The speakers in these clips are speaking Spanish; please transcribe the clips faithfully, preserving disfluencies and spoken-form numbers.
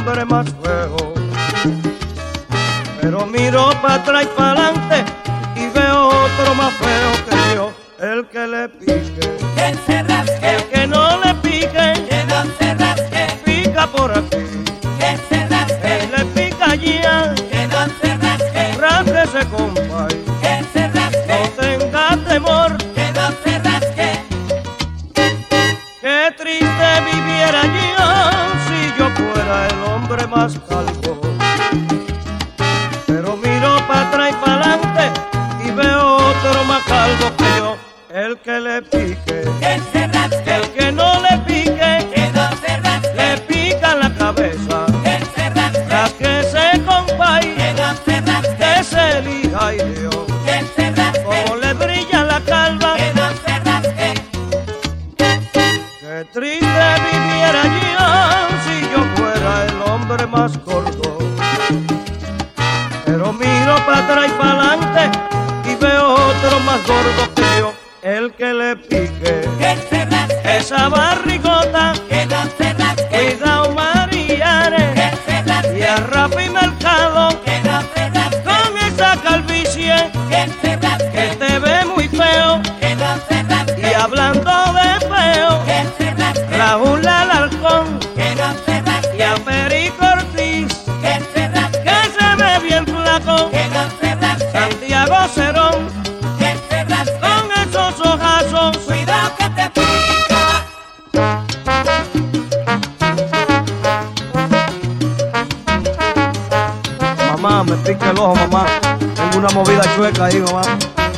hombre más feo. Pero miro para atrás y para adelante y veo otro más feo que yo. El que le pique, que se rasque, el que no le pique, que no se rasque, pica por aquí, que se rasque, él le pica allá, que no se rasque, rásquese compay, que se rasque, no tenga temor. que no se rasque. Qué triste viviera yo si yo fuera el hombre más calvo. Pero miro para atrás y para adelante y veo otro más calvo que yo. El que le pique, Que se rasque, el que no le pique, que no se rasque, le pica la cabeza. que se rasque, Rásquese compay, que no se rasque, que se elija y Dios. que se rasque, Como le brilla la calva, que no se rasque. qué triste viviera yo si yo fuera el hombre más gordo. Pero miro para atrás y para adelante y veo otro más gordo que yo. El que le pique, Que se rasque, esa barrigota, que no se rasque, cuidado Marianes, que se y rasque, a Rafi Mercado, que no se rasque, con esa calvicie que se que rasque, te ve muy feo. que no se Y rasque, hablando de feo, que se rasque, Raúl Alarcón que no se y rasque, a Perico Ortiz, que se rasque, que se ve bien flaco, que no se rasque, Santiago Cerón, que se rasque. con esos ojazos. Cuidado que te pica. Mamá, me pica el ojo, mamá. Tengo una movida chueca ahí, mamá.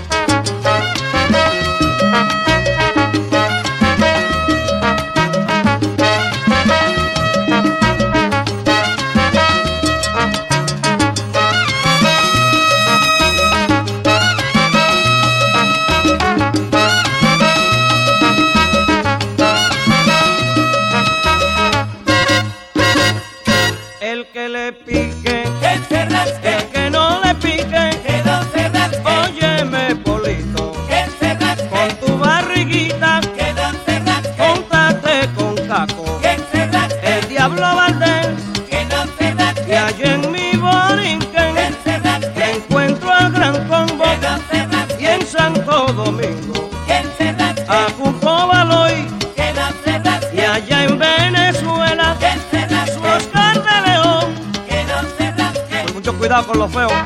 El que le pique, Que se rasque, el que no le pique, que no se rasque, óyeme, Polito, que se rasque, con tu barriguita, que no se rasque, póntate con Caco, que se rasque, el Diablo Valdés, que no se y rasque, allá en mi que Borinquen se rasque, encuentro al Gran Combo, que no se rasque, y en Santo Domingo que se rasque, a Cuco Baloy, que no se y rasque, allá en Venezuela que se su rasque, Oscar de León. que no se rasque. Con mucho cuidado con los feos.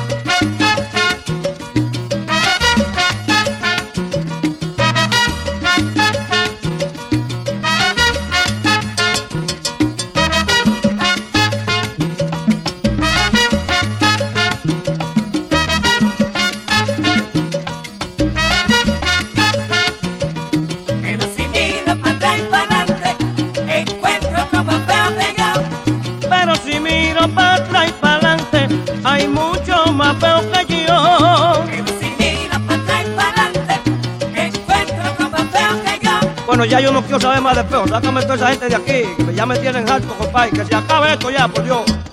Pero si miro para atrás y para adelante, encuentro como feo que yo. Pero si miro para atrás y para adelante, hay mucho más feos que yo. Pero si miro para atrás y para adelante, encuentro como feo que yo. Bueno, ya yo no quiero saber más de feos. Sácame toda esa gente de aquí, que ya me tienen harto, compadre. Que se acabe esto ya, por Dios.